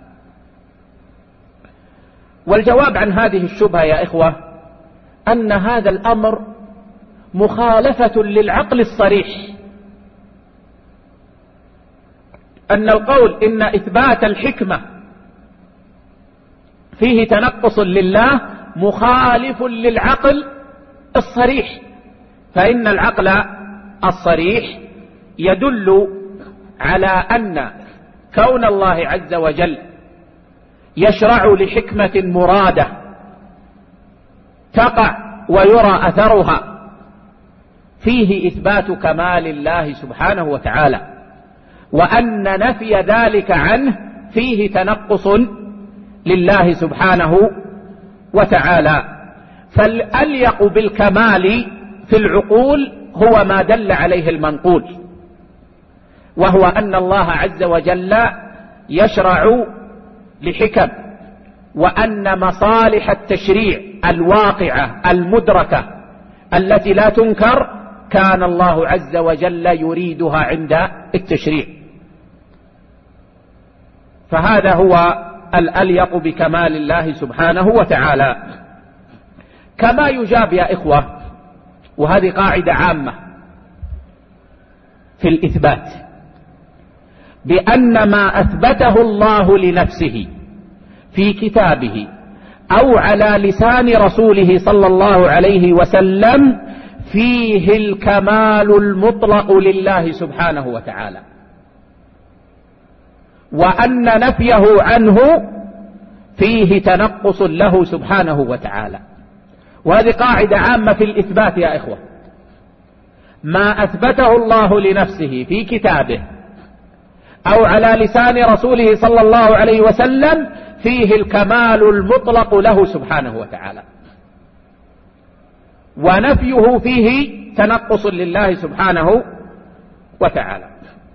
والجواب عن هذه الشبهة يا إخوة أن هذا الأمر مخالفة للعقل الصريح. أن القول إن إثبات الحكمة فيه تنقص لله مخالف للعقل الصريح، فإن العقل الصريح يدل على أن كون الله عز وجل يشرع لحكمة مرادة تقع ويرى أثرها فيه إثبات كمال الله سبحانه وتعالى، وأن نفي ذلك عنه فيه تنقص لله سبحانه وتعالى. فالأليق بالكمال في العقول هو ما دل عليه المنقول، وهو أن الله عز وجل يشرع لحكم، وأن مصالح التشريع الواقعة المدركة التي لا تنكر كان الله عز وجل يريدها عند التشريع. فهذا هو الأليق بكمال الله سبحانه وتعالى. كما يجاب يا إخوة، وهذه قاعدة عامة في الإثبات، بأن ما أثبته الله لنفسه في كتابه أو على لسان رسوله صلى الله عليه وسلم فيه الكمال المطلق لله سبحانه وتعالى، وأن نفيه عنه فيه تنقص له سبحانه وتعالى. وهذه قاعدة عامة في الإثبات يا إخوة، ما أثبته الله لنفسه في كتابه أو على لسان رسوله صلى الله عليه وسلم فيه الكمال المطلق له سبحانه وتعالى، ونفيه فيه تنقص لله سبحانه وتعالى.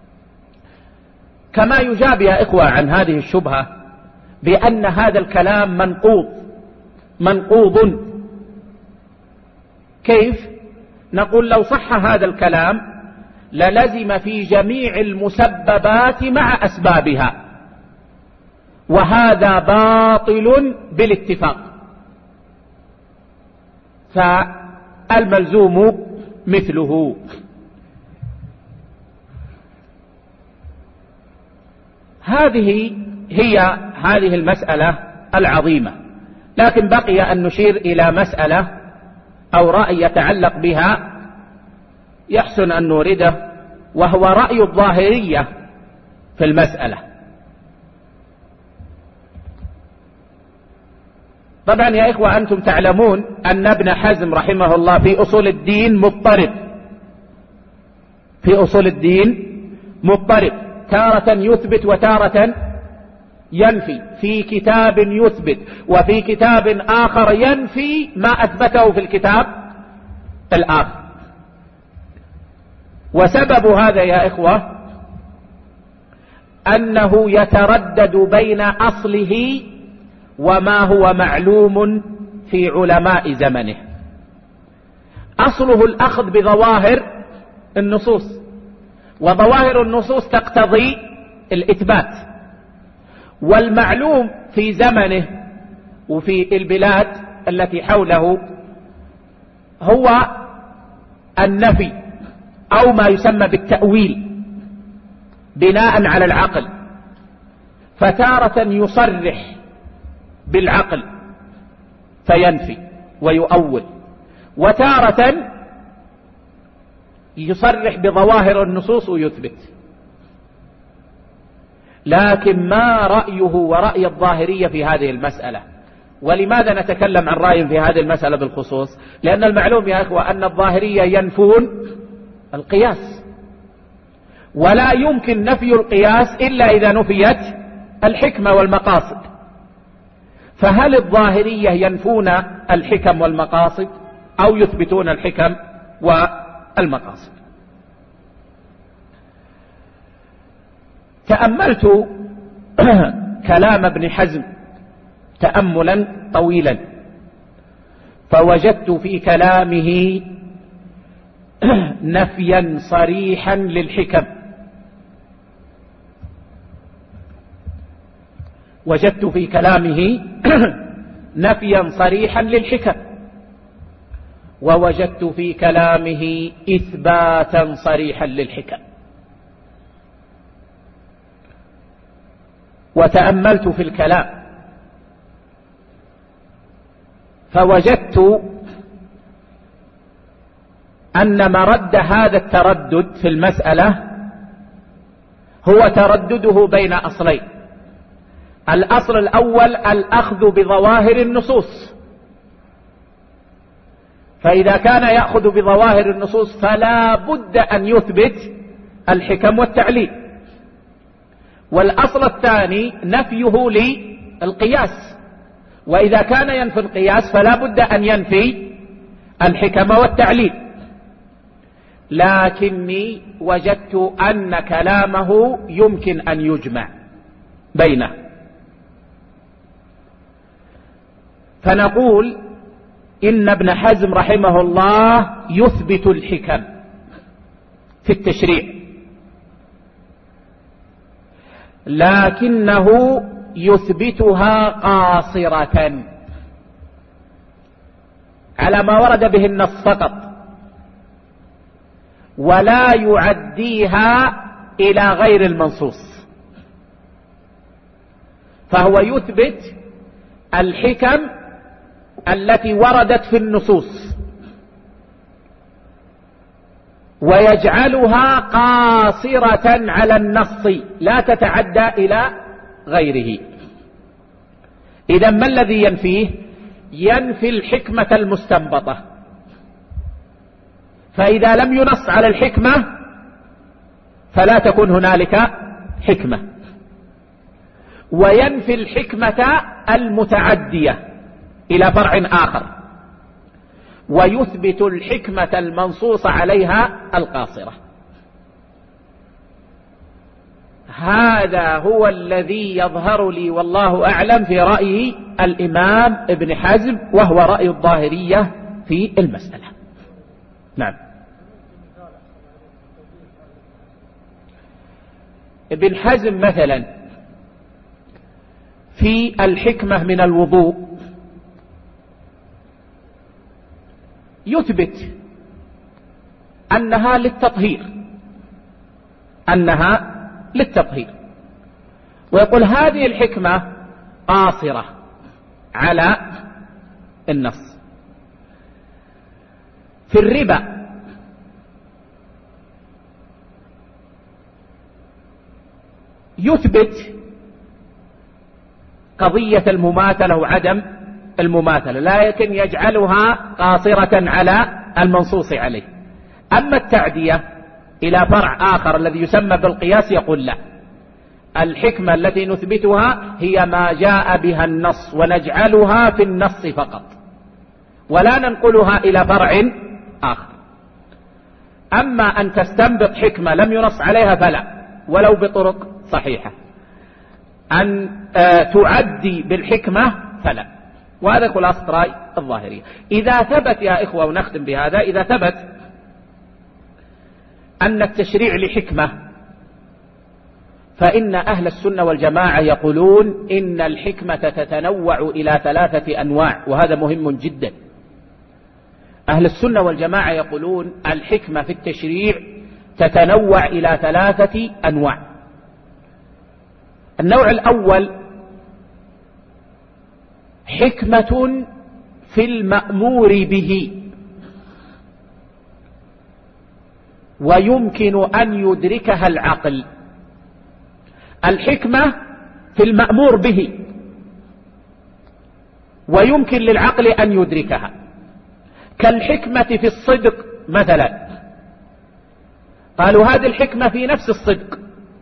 كما يجاب يا إخوة عن هذه الشبهة بأن هذا الكلام منقوض. كيف؟ نقول لو صح هذا الكلام للزم في جميع المسببات مع أسبابها، وهذا باطل بالاتفاق، فالملزوم مثله. هذه هي هذه المسألة العظيمة. لكن بقي أن نشير إلى مسألة أو رأي يتعلق بها يحسن أن نورده، وهو رأي الظاهرية في المسألة. طبعا يا إخوة أنتم تعلمون أن ابن حزم رحمه الله في أصول الدين مضطرب، في أصول الدين مضطرب، تارة يثبت وتارة ينفي، في كتاب يثبت وفي كتاب آخر ينفي ما أثبته في الكتاب الآخر. وسبب هذا يا إخوة أنه يتردد بين أصله وما هو معلوم في علماء زمنه. أصله الأخذ بظواهر النصوص، وظواهر النصوص تقتضي الإثبات، والمعلوم في زمنه وفي البلاد التي حوله هو النفي أو ما يسمى بالتأويل بناء على العقل، فتارة يصرح بالعقل فينفي ويؤول، وتارة يصرح بظواهر النصوص ويثبت. لكن ما رأيه ورأي الظاهرية في هذه المسألة؟ ولماذا نتكلم عن رأي في هذه المسألة بالخصوص؟ لأن المعلوم يا أخوة أن الظاهرية ينفون القياس، ولا يمكن نفي القياس إلا إذا نفيت الحكمة والمقاصد. فهل الظاهرية ينفون الحكم والمقاصد أو يثبتون الحكم والمقاصد؟ تأملت كلام ابن حزم تأملا طويلا، فوجدت في كلامه نفيا صريحا للحكم، وجدت في كلامه نفيا صريحا للحكم، ووجدت في كلامه إثباتا صريحا للحكم. وتأملت في الكلام فوجدت أن مرد هذا التردد في المسألة هو تردده بين أصلين. الأصل الأول الأخذ بظواهر النصوص، فإذا كان يأخذ بظواهر النصوص فلا بد أن يثبت الحكم والتعليل. والأصل الثاني نفيه للقياس، وإذا كان ينفي القياس فلا بد أن ينفي الحكم والتعليل. لكني وجدت أن كلامه يمكن أن يجمع بينه، فنقول إن ابن حزم رحمه الله يثبت الحكم في التشريع، لكنه يثبتها قاصرة على ما ورد به النص فقط، ولا يعديها إلى غير المنصوص. فهو يثبت الحكم التي وردت في النصوص، ويجعلها قاصرة على النص لا تتعدى إلى غيره. إذن ما الذي ينفيه؟ ينفي الحكمة المستنبطة، فإذا لم ينص على الحكمة فلا تكون هنالك حكمة. وينفي الحكمة المتعدية إلى فرع آخر، ويثبت الحكمة المنصوص عليها القاصرة. هذا هو الذي يظهر لي والله أعلم في رأي الإمام ابن حزم، وهو رأي الظاهرية في المسألة. نعم. ابن حزم مثلا في الحكمة من الوضوء يثبت أنها للتطهير، ويقول هذه الحكمة قاصرة على النص. في الربا يثبت قضية المماثلة وعدم المماثلة، لكن يجعلها قاصرة على المنصوص عليه. أما التعدية إلى فرع آخر الذي يسمى بالقياس يقول لا، الحكمة التي نثبتها هي ما جاء بها النص، ونجعلها في النص فقط ولا ننقلها إلى فرع آخر. أما أن تستنبط حكمة لم ينص عليها فلا، ولو بطرق صحيحة. أن تعدي بالحكمة فلا. وهذا خلاصة رأي الظاهرية. إذا ثبت يا إخوة، ونختم بهذا، إذا ثبت أن التشريع لحكمة، فإن أهل السنة والجماعة يقولون إن الحكمة تتنوع إلى 3 أنواع، وهذا مهم جدا. أهل السنة والجماعة يقولون الحكمة في التشريع تتنوع إلى 3 أنواع. النوع الأول حكمة في المأمور به، ويمكن أن يدركها العقل. الحكمة في المأمور به ويمكن للعقل أن يدركها، كالحكمة في الصدق مثلا. قالوا هذه الحكمة في نفس الصدق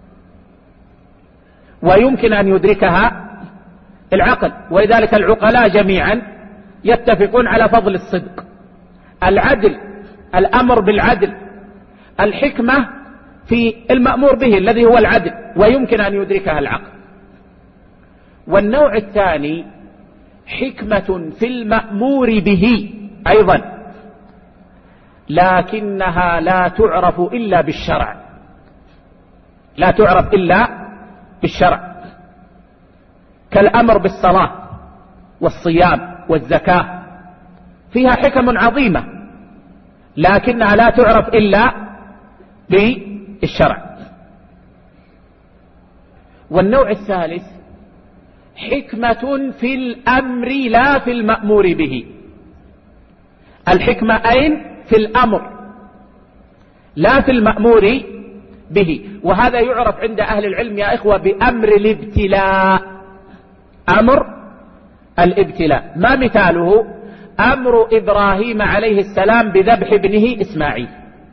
ويمكن أن يدركها العقل، ولذلك العقلاء جميعا يتفقون على فضل الصدق. العدل، الأمر بالعدل، الحكمة في المأمور به الذي هو العدل، ويمكن أن يدركها العقل. والنوع الثاني حكمة في المأمور به أيضا، لكنها لا تعرف إلا بالشرع، لا تعرف إلا بالشرع، كالأمر بالصلاة والصيام والزكاة، فيها حكم عظيمة لكنها لا تعرف إلا بالشرع. والنوع الثالث حكمة في الأمر لا في المأمور به. الحكمة أين؟ في الأمر لا في المأمور به. وهذا يعرف عند أهل العلم يا إخوة بأمر الابتلاء. أمر الابتلاء. ما مثاله؟ أمر إبراهيم عليه السلام بذبح ابنه إسماعيل.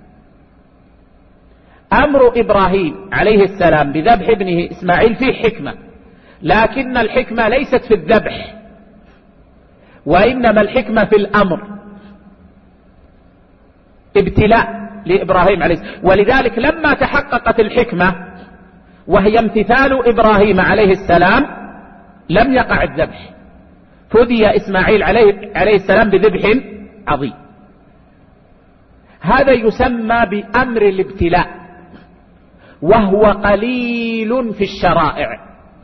أمر إبراهيم عليه السلام بذبح ابنه إسماعيل فيه حكمة، لكن الحكمة ليست في الذبح، وإنما الحكمة في الأمر، ابتلاء لإبراهيم عليه السلام. ولذلك لما تحققت الحكمة وهي امتثال إبراهيم عليه السلام لم يقع الذبح، فدي إسماعيل عليه السلام بذبح عظيم. هذا يسمى بأمر الابتلاء، وهو قليل في الشرائع.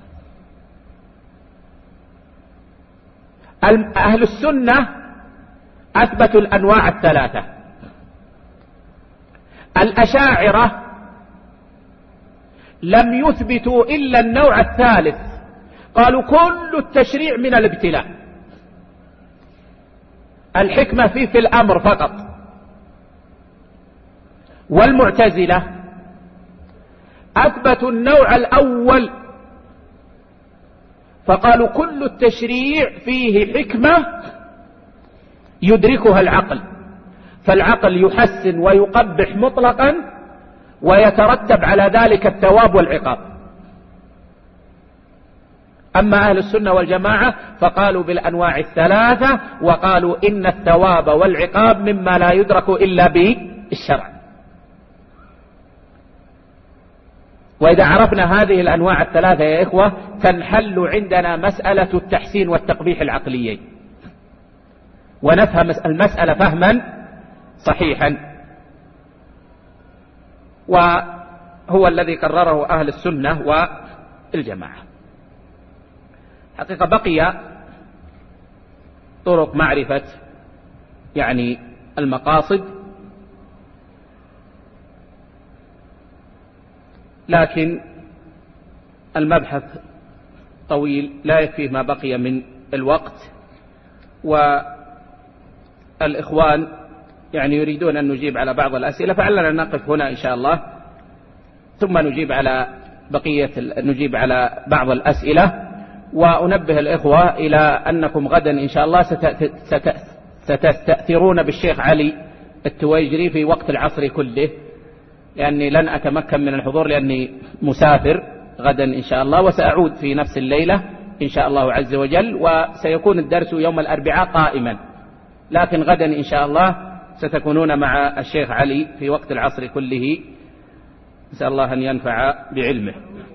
أهل السنة أثبتوا الأنواع الثلاثة. الأشاعرة لم يثبتوا إلا النوع الثالث، قالوا كل التشريع من الابتلاء، الحكمة فيه في الأمر فقط. والمعتزلة أثبتوا النوع الأول، فقالوا كل التشريع فيه حكمة يدركها العقل، فالعقل يحسن ويقبح مطلقا ويترتب على ذلك الثواب والعقاب. أما أهل السنة والجماعة فقالوا بالأنواع الثلاثة، وقالوا إن الثواب والعقاب مما لا يدرك إلا بالشرع. وإذا عرفنا هذه الأنواع الثلاثة يا إخوة تنحل عندنا مسألة التحسين والتقبيح العقليين، ونفهم المسألة فهما صحيحا، وهو الذي قرره أهل السنة والجماعة. حقيقة بقي طرق معرفة يعني المقاصد، لكن المبحث طويل لا يكفيه ما بقي من الوقت، والإخوان يعني يريدون أن نجيب على بعض الأسئلة، فعلنا نقف هنا إن شاء الله، ثم نجيب على بعض الأسئلة. وأنبه الإخوة إلى أنكم غدا إن شاء الله ستستأثرون بالشيخ علي التويجري في وقت العصر كله، لأني لن أتمكن من الحضور لأني مسافر غدا إن شاء الله، وسأعود في نفس الليلة إن شاء الله عز وجل، وسيكون الدرس يوم الأربعاء قائما، لكن غدا إن شاء الله ستكونون مع الشيخ علي في وقت العصر كله، نسأل الله أن ينفع بعلمه.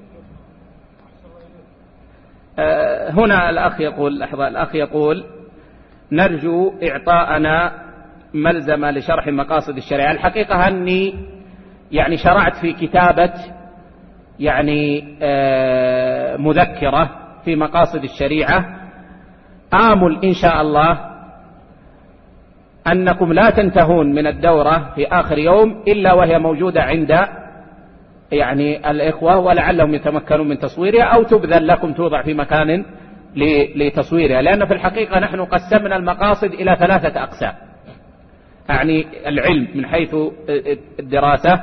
هنا الأخ يقول نرجو إعطاءنا ملزمة لشرح مقاصد الشريعة. الحقيقة أني يعني شرعت في كتابة يعني مذكرة في مقاصد الشريعة، آمل إن شاء الله أنكم لا تنتهون من الدورة في آخر يوم إلا وهي موجودة عند يعني الإخوة، ولعلهم يتمكنون من تصويرها أو تبذل لكم توضع في مكان لتصويرها، لأن في الحقيقة نحن قسمنا المقاصد إلى 3 أقسام، يعني العلم من حيث الدراسة.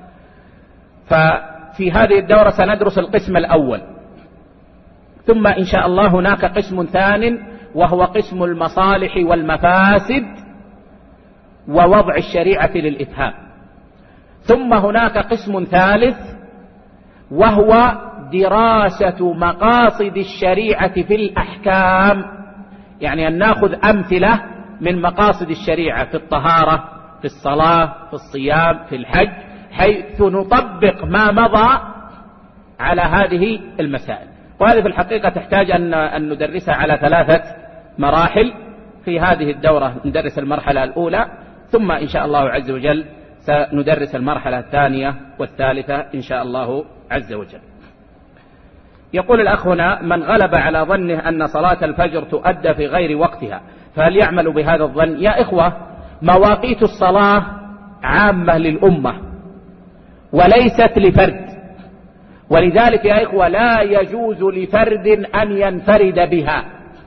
ففي هذه الدورة سندرس القسم الأول، ثم إن شاء الله هناك قسم ثاني وهو قسم المصالح والمفاسد ووضع الشريعة للإفهام، ثم هناك قسم ثالث وهو دراسة مقاصد الشريعة في الأحكام، يعني أن نأخذ أمثلة من مقاصد الشريعة في الطهارة، في الصلاة، في الصيام، في الحج، حيث نطبق ما مضى على هذه المسائل. وهذه في الحقيقة تحتاج أن ندرسها على 3 مراحل. في هذه الدورة ندرس المرحلة الأولى، ثم إن شاء الله عز وجل سندرس المرحلة الثانية والثالثة إن شاء الله عز وجل. يقول الأخ هنا من غلب على ظنه أن صلاة الفجر تؤدى في غير وقتها فهل يعمل بهذا الظن؟ يا إخوة مواقيت الصلاة عامة للأمة وليست لفرد، ولذلك يا إخوة لا يجوز لفرد أن ينفرد بها،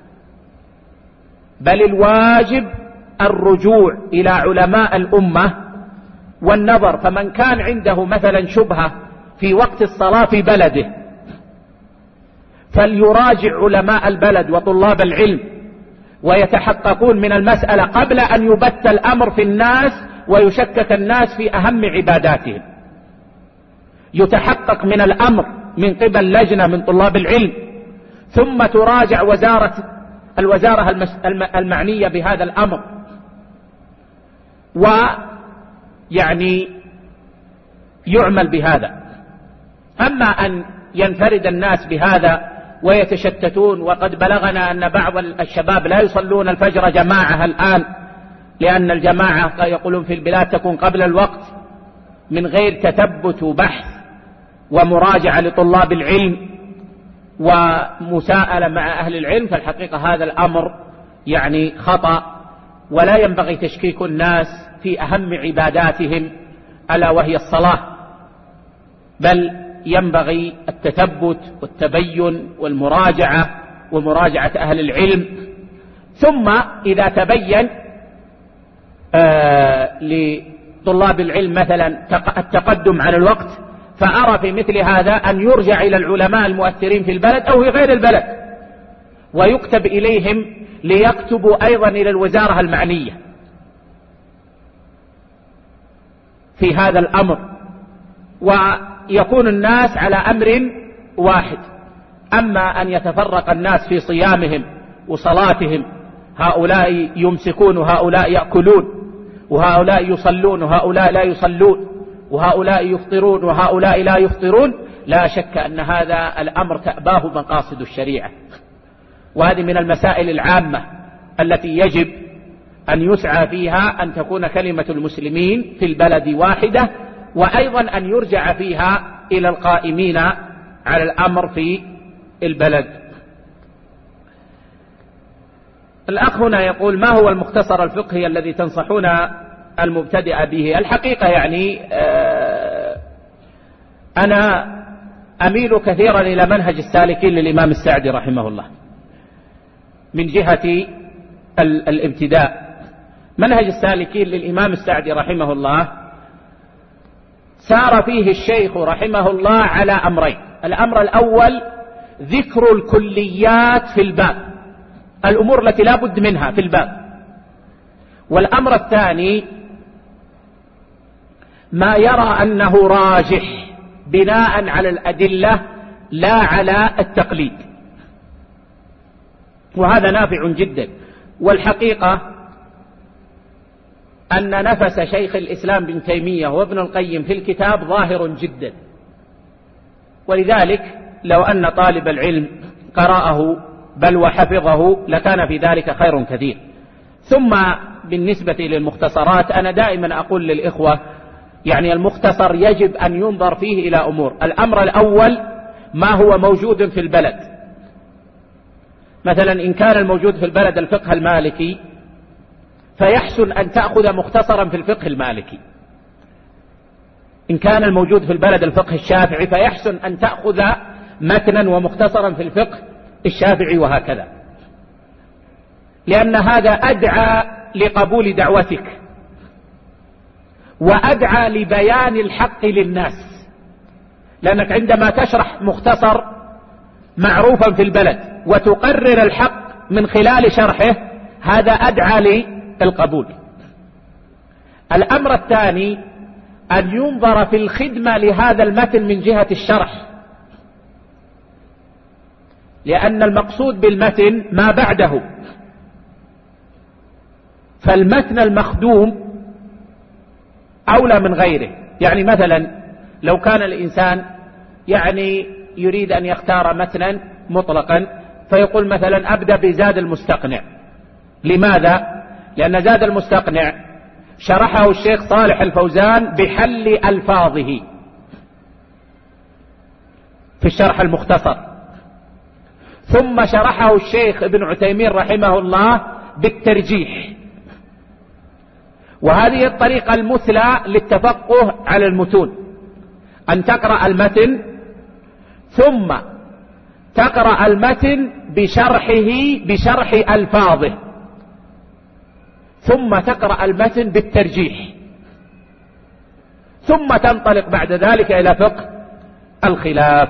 بل الواجب الرجوع إلى علماء الأمة والنظر. فمن كان عنده مثلا شبهة في وقت الصلاة في بلده فليراجع علماء البلد وطلاب العلم ويتحققون من المسألة قبل أن يبث الأمر في الناس ويشكك الناس في أهم عباداتهم. يتحقق من الأمر من قبل لجنة من طلاب العلم، ثم تراجع الوزارة المعنية بهذا الأمر، ويعني يعمل بهذا. أما أن ينفرد الناس بهذا ويتشتتون، وقد بلغنا أن بعض الشباب لا يصلون الفجر جماعة الآن، لأن الجماعة يقولون في البلاد تكون قبل الوقت من غير تثبت وبحث ومراجعة لطلاب العلم ومساءلة مع أهل العلم، فالحقيقة هذا الأمر يعني خطأ، ولا ينبغي تشكيك الناس في أهم عباداتهم ألا وهي الصلاة، بل ينبغي التثبت والتبين والمراجعة ومراجعة أهل العلم. ثم إذا تبين طلاب العلم مثلا التقدم على الوقت، فأرى في مثل هذا أن يرجع إلى العلماء المؤثرين في البلد أو في غير البلد ويكتب إليهم ليكتبوا أيضا إلى الوزارة المعنية في هذا الأمر، ويكون الناس على أمر واحد. أما أن يتفرق الناس في صيامهم وصلاتهم، هؤلاء يمسكون وهؤلاء يأكلون، وهؤلاء يصلون وهؤلاء لا يصلون، وهؤلاء يفطرون وهؤلاء لا يفطرون، لا شك أن هذا الأمر تأباه مقاصد الشريعة. وهذه من المسائل العامة التي يجب أن يسعى فيها أن تكون كلمة المسلمين في البلد واحدة، وأيضا أن يرجع فيها إلى القائمين على الأمر في البلد. الأخ هنا يقول: ما هو المختصر الفقهي الذي تنصحون المبتدئ به؟ الحقيقة يعني أنا أميل كثيرا إلى منهج السالكين للإمام السعدي رحمه الله من جهة الابتداء. منهج السالكين للإمام السعدي رحمه الله سار فيه الشيخ رحمه الله على أمرين: الأمر الأول ذكر الكليات في الباب، الأمور التي لا بد منها في الباب، والأمر الثاني ما يرى أنه راجح بناء على الأدلة لا على التقليد، وهذا نافع جدا. والحقيقة أن نفس شيخ الإسلام بن تيمية وابن القيم في الكتاب ظاهر جدا، ولذلك لو أن طالب العلم قرأه بل وحفظه لكان في ذلك خير كثير. ثم بالنسبة للمختصرات أنا دائما أقول للإخوة يعني المختصر يجب أن ينظر فيه إلى أمور: الأمر الأول ما هو موجود في البلد، مثلا إن كان الموجود في البلد الفقه المالكي فيحسن أن تأخذ مختصرا في الفقه المالكي، إن كان الموجود في البلد الفقه الشافعي فيحسن أن تأخذ متنا ومختصرا في الفقه الشافعي، وهكذا، لأن هذا أدعى لقبول دعوتك وأدعى لبيان الحق للناس، لأنك عندما تشرح مختصر معروفا في البلد وتقرر الحق من خلال شرحه هذا أدعى للقبول. الأمر الثاني أن ينظر في الخدمة لهذا المتن من جهة الشرح، لأن المقصود بالمتن ما بعده، فالمتن المخدوم أولى من غيره. يعني مثلا لو كان الإنسان يعني يريد أن يختار متنا مطلقا فيقول مثلا أبدأ بزاد المستقنع. لماذا؟ لأن زاد المستقنع شرحه الشيخ صالح الفوزان بحل ألفاظه في الشرح المختصر، ثم شرحه الشيخ ابن عثيمين رحمه الله بالترجيح، وهذه الطريقة المثلى للتفقه على المتون، أن تقرأ المتن ثم تقرأ المتن بشرح ألفاظه، ثم تقرأ المتن بالترجيح، ثم تنطلق بعد ذلك إلى فقه الخلاف.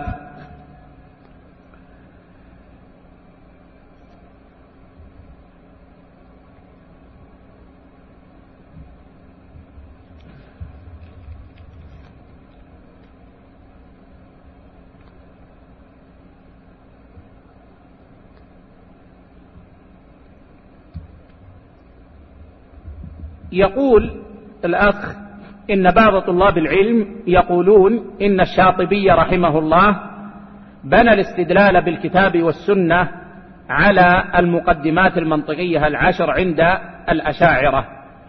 يقول الأخ إن بعض طلاب العلم يقولون إن الشاطبي رحمه الله بنى الاستدلال بالكتاب والسنة على المقدمات المنطقية العشر عند الأشاعرة،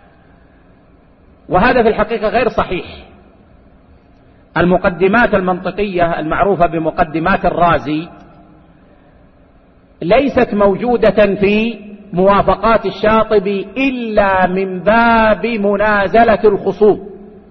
وهذا في الحقيقة غير صحيح. المقدمات المنطقية المعروفة بمقدمات الرازي ليست موجودة في موافقات الشاطبي إلا من باب منازلة الخصوم،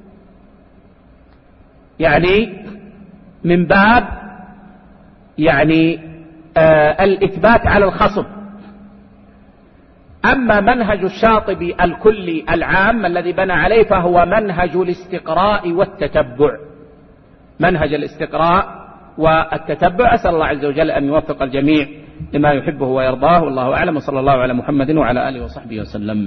يعني من باب يعني الإثبات على الخصم. أما منهج الشاطبي الكلي العام الذي بنى عليه فهو منهج الاستقراء والتتبع، منهج الاستقراء والتتبع. أسأل الله عز وجل أن يوفق الجميع لما يحبه ويرضاه، والله أعلم، وصلى الله على محمد وعلى آله وصحبه وسلم.